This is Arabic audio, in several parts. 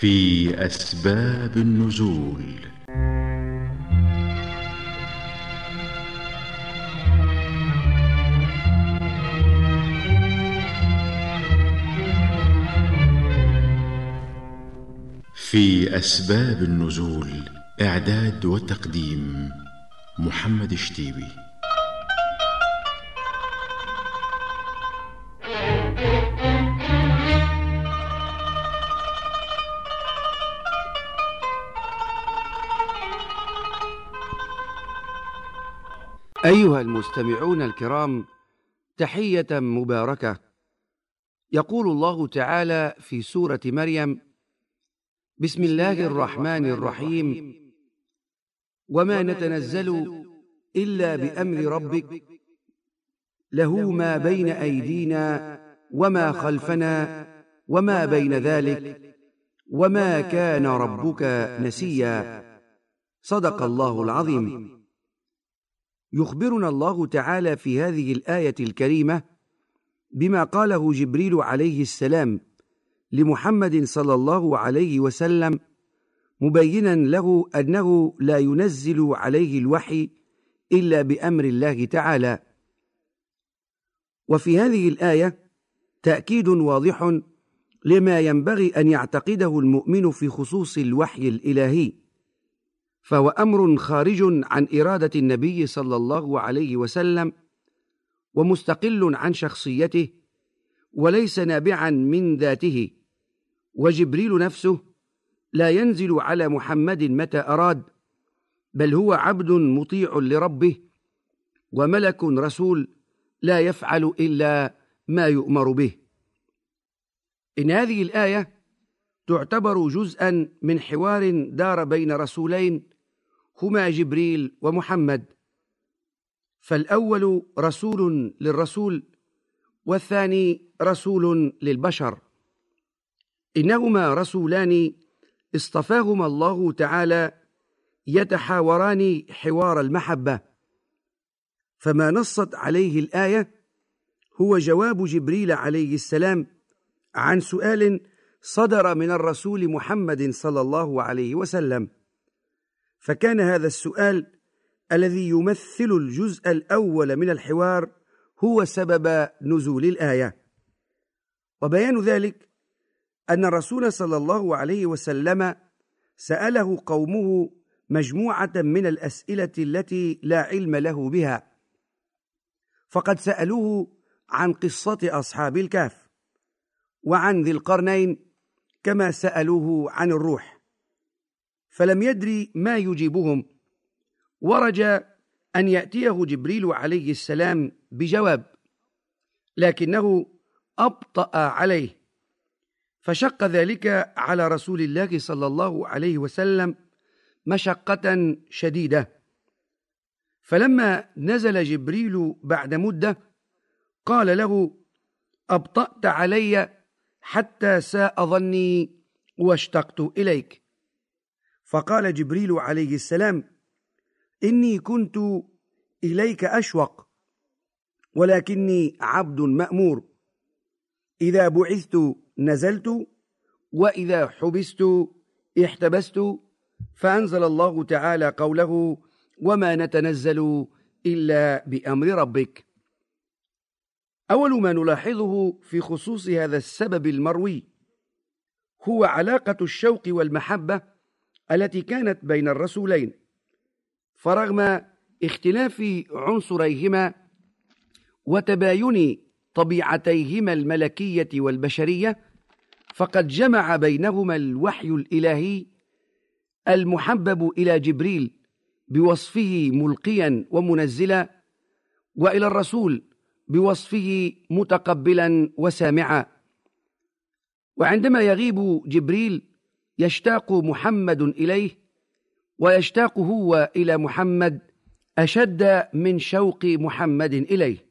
في أسباب النزول. في أسباب النزول، إعداد وتقديم محمد الشتيبي. أيها المستمعون الكرام، تحية مباركة. يقول الله تعالى في سورة مريم: بسم الله الرحمن الرحيم، وما نتنزل إلا بأمر ربك له ما بين أيدينا وما خلفنا وما بين ذلك وما كان ربك نسيا. صدق الله العظيم. يخبرنا الله تعالى في هذه الآية الكريمة بما قاله جبريل عليه السلام لمحمد صلى الله عليه وسلم، مبينا له أنه لا ينزل عليه الوحي إلا بأمر الله تعالى. وفي هذه الآية تأكيد واضح لما ينبغي أن يعتقده المؤمن في خصوص الوحي الإلهي، فهو أمر خارج عن إرادة النبي صلى الله عليه وسلم، ومستقل عن شخصيته، وليس نابعا من ذاته. وجبريل نفسه لا ينزل على محمد متى أراد، بل هو عبد مطيع لربه وملك رسول لا يفعل إلا ما يؤمر به. إن هذه الآية تعتبر جزءا من حوار دار بين رسولين هما جبريل ومحمد، فالأول رسول للرسول والثاني رسول للبشر. إنهما رسولان اصطفاهما الله تعالى يتحاوران حوار المحبة، فما نصت عليه الآية هو جواب جبريل عليه السلام عن سؤال صدر من الرسول محمد صلى الله عليه وسلم، فكان هذا السؤال الذي يمثل الجزء الأول من الحوار هو سبب نزول الآية. وبيان ذلك أن الرسول صلى الله عليه وسلم سأله قومه مجموعة من الأسئلة التي لا علم له بها، فقد سألوه عن قصة أصحاب الكهف وعن ذي القرنين، كما سألوه عن الروح، فلم يدري ما يجيبهم، ورجى أن يأتيه جبريل عليه السلام بجواب، لكنه أبطأ عليه، فشق ذلك على رسول الله صلى الله عليه وسلم مشقة شديدة. فلما نزل جبريل بعد مدة قال له: أبطأت علي حتى ساء ظني واشتقت إليك. فقال جبريل عليه السلام: إني كنت إليك أشوق، ولكني عبد مأمور، إذا بعثت نزلت، وإذا حبست احتبست. فأنزل الله تعالى قوله: وما نتنزل إلا بأمر ربك. أول ما نلاحظه في خصوص هذا السبب المروي هو علاقة الشوق والمحبة التي كانت بين الرسولين، فرغم اختلاف عنصريهما وتباين طبيعتيهما الملكية والبشرية، فقد جمع بينهما الوحي الإلهي المحبب إلى جبريل بوصفه ملقيا ومنزلا، وإلى الرسول بوصفه متقبلا وسامعا. وعندما يغيب جبريل يشتاق محمد إليه، ويشتاق هو إلى محمد أشد من شوق محمد إليه،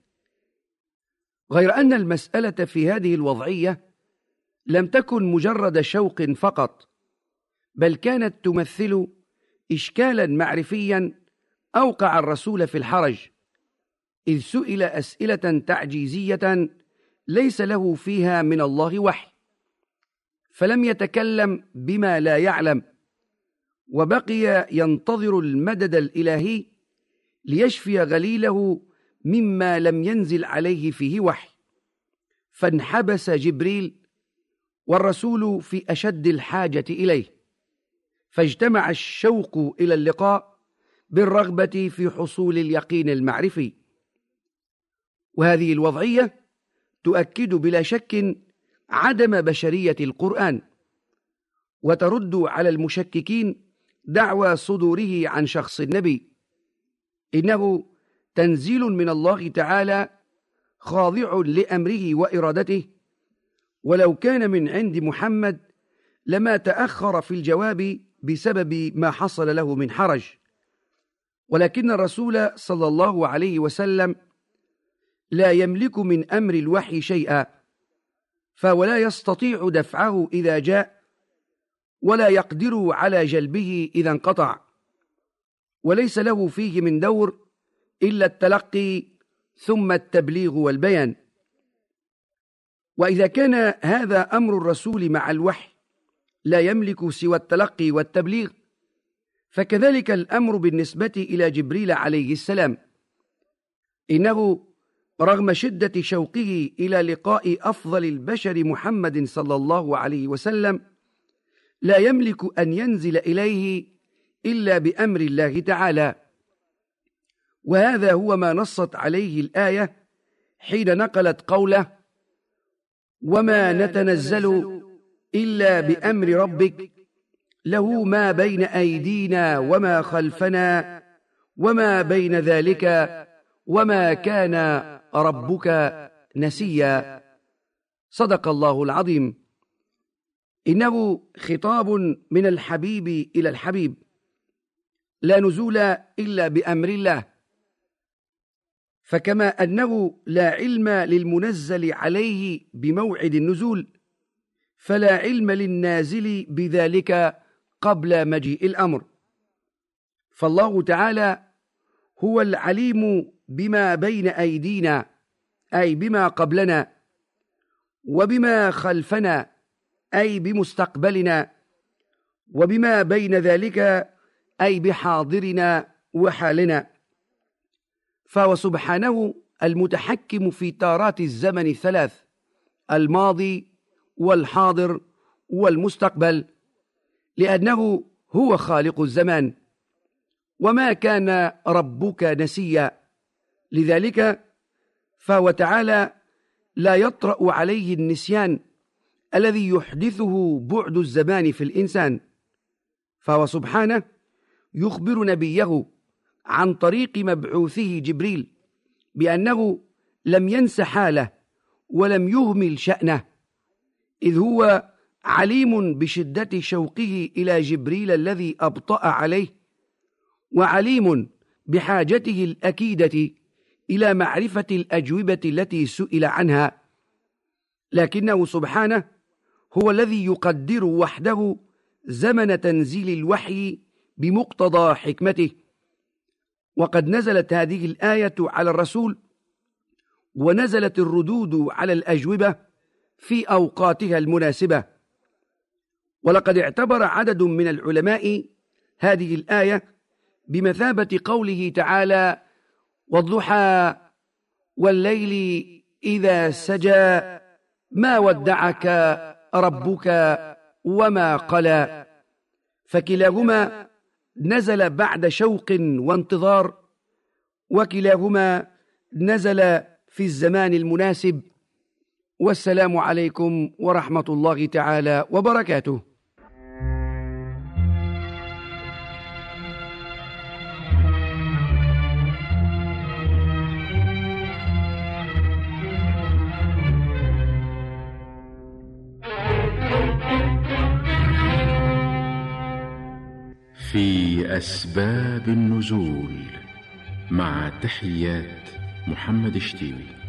غير أن المسألة في هذه الوضعية لم تكن مجرد شوق فقط، بل كانت تمثل إشكالا معرفيا أوقع الرسول في الحرج، إذ سئل أسئلة تعجيزية ليس له فيها من الله وحي، فلم يتكلم بما لا يعلم، وبقي ينتظر المدد الإلهي ليشفي غليله مما لم ينزل عليه فيه وحي. فانحبس جبريل والرسول في أشد الحاجة إليه، فاجتمع الشوق إلى اللقاء بالرغبة في حصول اليقين المعرفي. وهذه الوضعية تؤكد بلا شك عدم بشرية القرآن، وترد على المشككين دعوى صدوره عن شخص النبي. إنه تنزيل من الله تعالى خاضع لأمره وإرادته، ولو كان من عند محمد لما تأخر في الجواب بسبب ما حصل له من حرج. ولكن الرسول صلى الله عليه وسلم لا يملك من أمر الوحي شيئا، فولا يستطيع دفعه إذا جاء، ولا يقدر على جلبه إذا انقطع، وليس له فيه من دور إلا التلقي ثم التبليغ والبيان. وإذا كان هذا أمر الرسول مع الوحي لا يملك سوى التلقي والتبليغ، فكذلك الأمر بالنسبة إلى جبريل عليه السلام. إنه رغم شدة شوقه إلى لقاء أفضل البشر محمد صلى الله عليه وسلم لا يملك أن ينزل إليه إلا بأمر الله تعالى. وهذا هو ما نصت عليه الآية حين نقلت قوله: وما نتنزل إلا بأمر ربك له ما بين أيدينا وما خلفنا وما بين ذلك وما كان ربك نسيا. صدق الله العظيم. إنه خطاب من الحبيب إلى الحبيب، لا نزول إلا بأمر الله. فكما أنه لا علم للمنزل عليه بموعد النزول، فلا علم للنازل بذلك قبل مجيء الأمر. فالله تعالى هو العليم بما بين أيدينا، أي بما قبلنا، وبما خلفنا، أي بمستقبلنا، وبما بين ذلك، أي بحاضرنا وحالنا. فهو سبحانه المتحكم في تارات الزمن الثلاث: الماضي والحاضر والمستقبل، لأنه هو خالق الزمان. وما كان ربك نسيا، لذلك فهو تعالى لا يطرأ عليه النسيان الذي يحدثه بعد الزمان في الإنسان. فهو سبحانه يخبر نبيه عن طريق مبعوثه جبريل بأنه لم ينس حاله ولم يهمل شأنه، إذ هو عليم بشدة شوقه إلى جبريل الذي أبطأ عليه، وعليم بحاجته الأكيدة إلى معرفة الأجوبة التي سئل عنها. لكنه سبحانه هو الذي يقدر وحده زمن تنزيل الوحي بمقتضى حكمته. وقد نزلت هذه الآية على الرسول، ونزلت الردود على الأجوبة في أوقاتها المناسبة. ولقد اعتبر عدد من العلماء هذه الآية بمثابة قوله تعالى: والضحى والليل إذا سجى ما ودعك ربك وما قلى. فكلاهما نزل بعد شوق وانتظار، وكلاهما نزل في الزمان المناسب. والسلام عليكم ورحمة الله تعالى وبركاته. في أسباب النزول، مع تحيات محمد شتيبي.